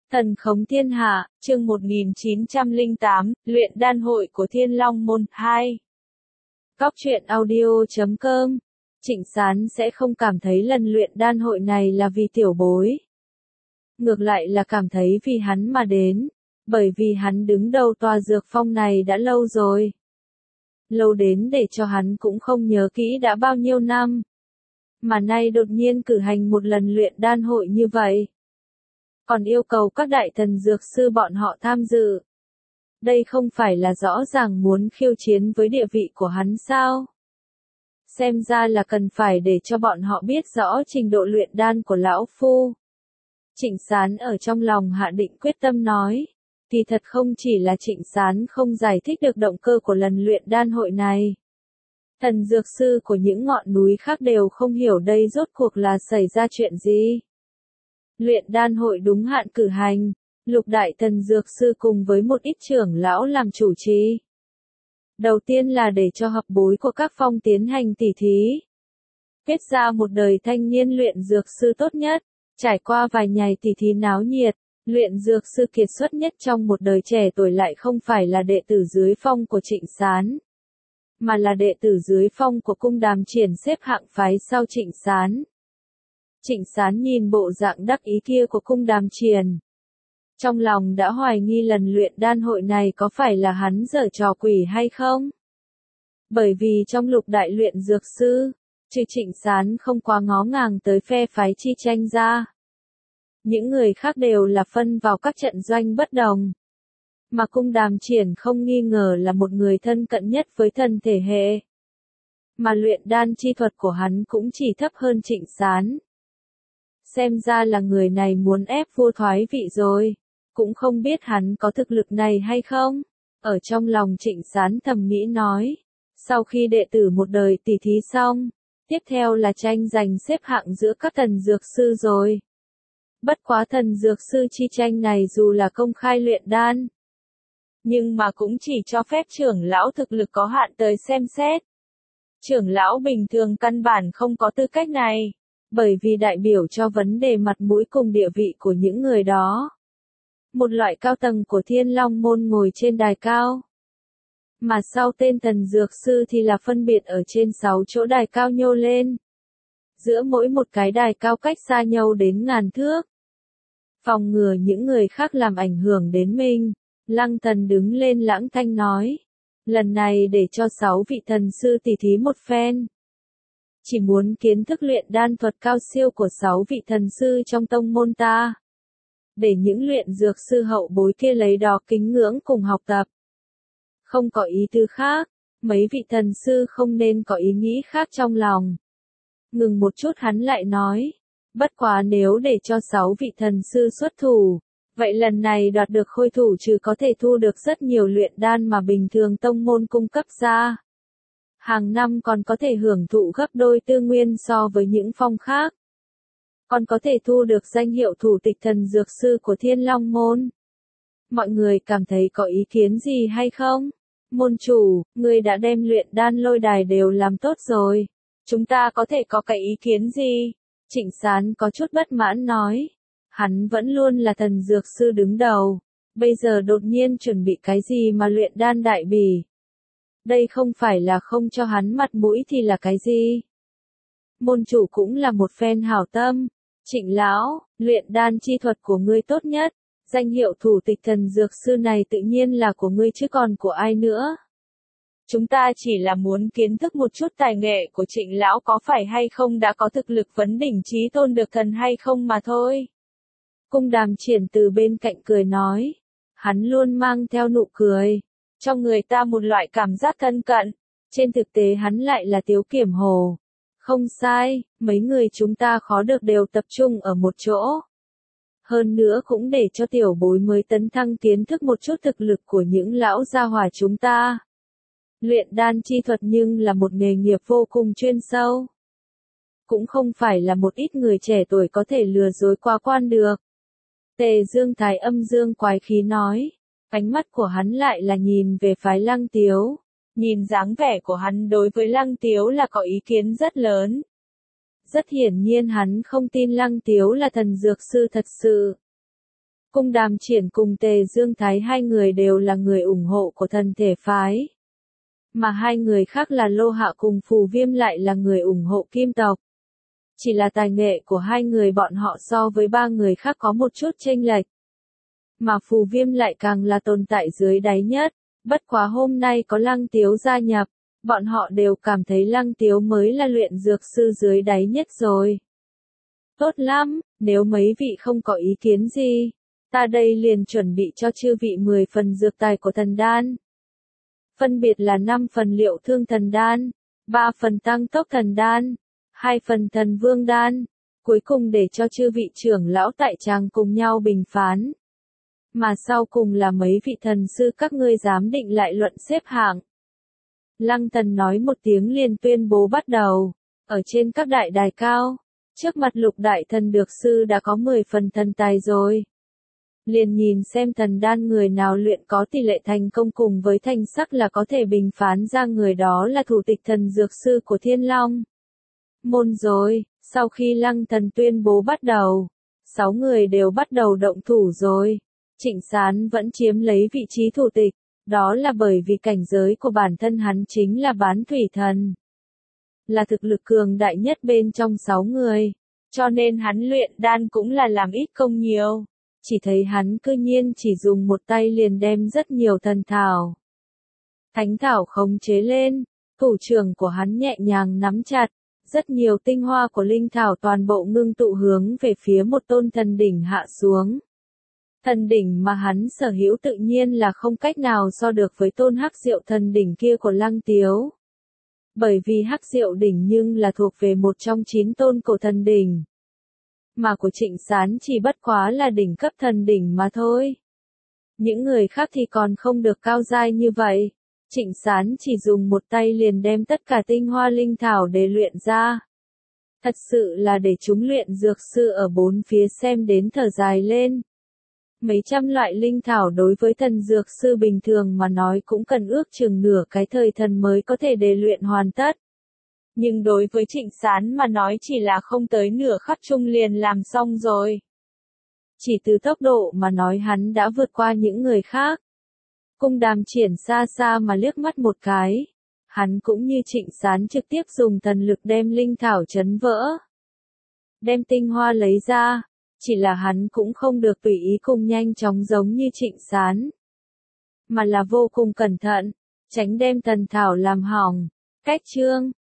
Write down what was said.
Thần khống thiên hạ, chương 1908, luyện đan hội của Thiên Long Môn 2. Góc truyện audio.com. Trịnh Sán sẽ không cảm thấy lần luyện đan hội này là vì tiểu bối. Ngược lại là cảm thấy vì hắn mà đến, bởi vì hắn đứng đầu tòa dược phong này đã lâu rồi. Lâu đến để cho hắn cũng không nhớ kỹ đã bao nhiêu năm. Mà nay đột nhiên cử hành một lần luyện đan hội như vậy. Còn yêu cầu các đại thần dược sư bọn họ tham dự. Đây không phải là rõ ràng muốn khiêu chiến với địa vị của hắn sao? Xem ra là cần phải để cho bọn họ biết rõ trình độ luyện đan của lão phu. Trịnh Sán ở trong lòng hạ định quyết tâm nói. Thì thật không chỉ là Trịnh Sán không giải thích được động cơ của lần luyện đan hội này. Thần dược sư của những ngọn núi khác đều không hiểu đây rốt cuộc là xảy ra chuyện gì. Luyện đan hội đúng hạn cử hành, lục đại thần dược sư cùng với một ít trưởng lão làm chủ trì. Đầu tiên là để cho hợp bối của các phong tiến hành tỉ thí. Kết ra một đời thanh niên luyện dược sư tốt nhất, trải qua vài ngày tỉ thí náo nhiệt, luyện dược sư kiệt xuất nhất trong một đời trẻ tuổi lại không phải là đệ tử dưới phong của Trịnh Sán, mà là đệ tử dưới phong của cung Đàm Triển xếp hạng phái sau Trịnh Sán. Trịnh Sán nhìn bộ dạng đắc ý kia của cung Đàm Triển. Trong lòng đã hoài nghi lần luyện đan hội này có phải là hắn giở trò quỷ hay không? Bởi vì trong lục đại luyện dược sư, trừ Trịnh Sán không quá ngó ngàng tới phe phái chi tranh ra. Những người khác đều là phân vào các trận doanh bất đồng. Mà cung Đàm Triển không nghi ngờ là một người thân cận nhất với thần thể hệ. Mà luyện đan chi thuật của hắn cũng chỉ thấp hơn Trịnh Sán. Xem ra là người này muốn ép vua thoái vị rồi, cũng không biết hắn có thực lực này hay không. Ở trong lòng Trịnh Sán thầm nghĩ nói, sau khi đệ tử một đời tỉ thí xong, tiếp theo là tranh giành xếp hạng giữa các thần dược sư rồi. Bất quá thần dược sư chi tranh này dù là công khai luyện đan, nhưng mà cũng chỉ cho phép trưởng lão thực lực có hạn tới xem xét. Trưởng lão bình thường căn bản không có tư cách này. Bởi vì đại biểu cho vấn đề mặt mũi cùng địa vị của những người đó. Một loại cao tầng của Thiên Long Môn ngồi trên đài cao. Mà sau tên thần dược sư thì là phân biệt ở trên 6 chỗ đài cao nhô lên. Giữa mỗi một cái đài cao cách xa nhau đến ngàn thước. Phòng ngừa những người khác làm ảnh hưởng đến mình, Lăng Thần đứng lên lãng thanh nói. Lần này để cho 6 vị thần sư tỉ thí một phen. Chỉ muốn kiến thức luyện đan thuật cao siêu của 6 vị thần sư trong tông môn ta. Để những luyện dược sư hậu bối kia lấy đó kính ngưỡng cùng học tập. Không có ý tư khác, mấy vị thần sư không nên có ý nghĩ khác trong lòng. Ngừng một chút hắn lại nói, bất quá nếu để cho 6 vị thần sư xuất thủ, vậy lần này đoạt được khôi thủ trừ có thể thu được rất nhiều luyện đan mà bình thường tông môn cung cấp ra. Hàng năm còn có thể hưởng thụ gấp đôi tư nguyên so với những phong khác. Còn có thể thu được danh hiệu thủ tịch thần dược sư của Thiên Long Môn. Mọi người cảm thấy có ý kiến gì hay không? Môn chủ, người đã đem luyện đan lôi đài đều làm tốt rồi. Chúng ta có thể có cái ý kiến gì? Trịnh Sán có chút bất mãn nói. Hắn vẫn luôn là thần dược sư đứng đầu. Bây giờ đột nhiên chuẩn bị cái gì mà luyện đan đại bỉ? Đây không phải là không cho hắn mặt mũi thì là cái gì? Môn chủ cũng là một phen hảo tâm. Trịnh lão, luyện đan chi thuật của ngươi tốt nhất. Danh hiệu thủ tịch thần dược sư này tự nhiên là của ngươi chứ còn của ai nữa. Chúng ta chỉ là muốn kiến thức một chút tài nghệ của Trịnh lão có phải hay không đã có thực lực vấn đỉnh chí tôn được thần hay không mà thôi. Cung Đàm Triển từ bên cạnh cười nói. Hắn luôn mang theo nụ cười. Cho người ta một loại cảm giác thân cận, trên thực tế hắn lại là Tiếu Kiểm Hồ. Không sai, mấy người chúng ta khó được đều tập trung ở một chỗ. Hơn nữa cũng để cho tiểu bối mới tấn thăng kiến thức một chút thực lực của những lão gia hỏa chúng ta. Luyện đan chi thuật nhưng là một nghề nghiệp vô cùng chuyên sâu. Cũng không phải là một ít người trẻ tuổi có thể lừa dối qua quan được. Tề Dương Thái âm dương quái khí nói. Ánh mắt của hắn lại là nhìn về phái Lăng Tiếu. Nhìn dáng vẻ của hắn đối với Lăng Tiếu là có ý kiến rất lớn. Rất hiển nhiên hắn không tin Lăng Tiếu là thần dược sư thật sự. Cung Đàm Triển cùng Tề Dương Thái hai người đều là người ủng hộ của thần thể phái. Mà hai người khác là Lô Hạ cùng Phù Viêm lại là người ủng hộ Kim tộc. Chỉ là tài nghệ của hai người bọn họ so với ba người khác có một chút chênh lệch. Mà Phù Viêm lại càng là tồn tại dưới đáy nhất. Bất quá hôm nay có Lăng Tiếu gia nhập, bọn họ đều cảm thấy Lăng Tiếu mới là luyện dược sư dưới đáy nhất rồi. Tốt lắm, nếu mấy vị không có ý kiến gì, ta đây liền chuẩn bị cho chư vị 10 phần dược tài của thần đan. Phân biệt là 5 phần liệu thương thần đan, 3 phần tăng tốc thần đan, 2 phần thần vương đan, cuối cùng để cho chư vị trưởng lão tại tràng cùng nhau bình phán. Mà sau cùng là mấy vị thần sư các ngươi giám định lại luận xếp hạng. Lăng Thần nói một tiếng liền tuyên bố bắt đầu. Ở trên các đại đài cao, trước mặt Lục đại thần dược sư đã có 10 phần thần tài rồi. Liền nhìn xem thần đan người nào luyện có tỷ lệ thành công cùng với thành sắc là có thể bình phán ra người đó là thủ tịch thần dược sư của Thiên Long môn rồi. Sau khi Lăng Thần tuyên bố bắt đầu, 6 người đều bắt đầu động thủ rồi. Trịnh Sán vẫn chiếm lấy vị trí thủ tịch, đó là bởi vì cảnh giới của bản thân hắn chính là bán thủy thần. Là thực lực cường đại nhất bên trong 6 người, cho nên hắn luyện đan cũng là làm ít công nhiều. Chỉ thấy hắn cư nhiên chỉ dùng một tay liền đem rất nhiều thần thảo, thánh thảo khống chế lên, thủ trưởng của hắn nhẹ nhàng nắm chặt, rất nhiều tinh hoa của linh thảo toàn bộ ngưng tụ hướng về phía một tôn thần đỉnh hạ xuống. Thần đỉnh mà hắn sở hữu tự nhiên là không cách nào so được với tôn hắc diệu thần đỉnh kia của Lăng Tiếu. Bởi vì hắc diệu đỉnh nhưng là thuộc về một trong 9 tôn cổ thần đỉnh. Mà của Trịnh Sán chỉ bất quá là đỉnh cấp thần đỉnh mà thôi. Những người khác thì còn không được cao giai như vậy. Trịnh Sán chỉ dùng một tay liền đem tất cả tinh hoa linh thảo để luyện ra. Thật sự là để chúng luyện dược sư ở bốn phía xem đến thở dài lên. Mấy trăm loại linh thảo đối với thần dược sư bình thường mà nói cũng cần ước chừng nửa cái thời thần mới có thể để luyện hoàn tất. Nhưng đối với Trịnh Sán mà nói chỉ là không tới nửa khắc chung liền làm xong rồi. Chỉ từ tốc độ mà nói hắn đã vượt qua những người khác. Cung Đàm Triển xa xa mà liếc mắt một cái. Hắn cũng như Trịnh Sán trực tiếp dùng thần lực đem linh thảo chấn vỡ. Đem tinh hoa lấy ra. Chỉ là hắn cũng không được tùy ý cùng nhanh chóng giống như Trịnh Sán. Mà là vô cùng cẩn thận. Tránh đem thần thảo làm hỏng. Cách chương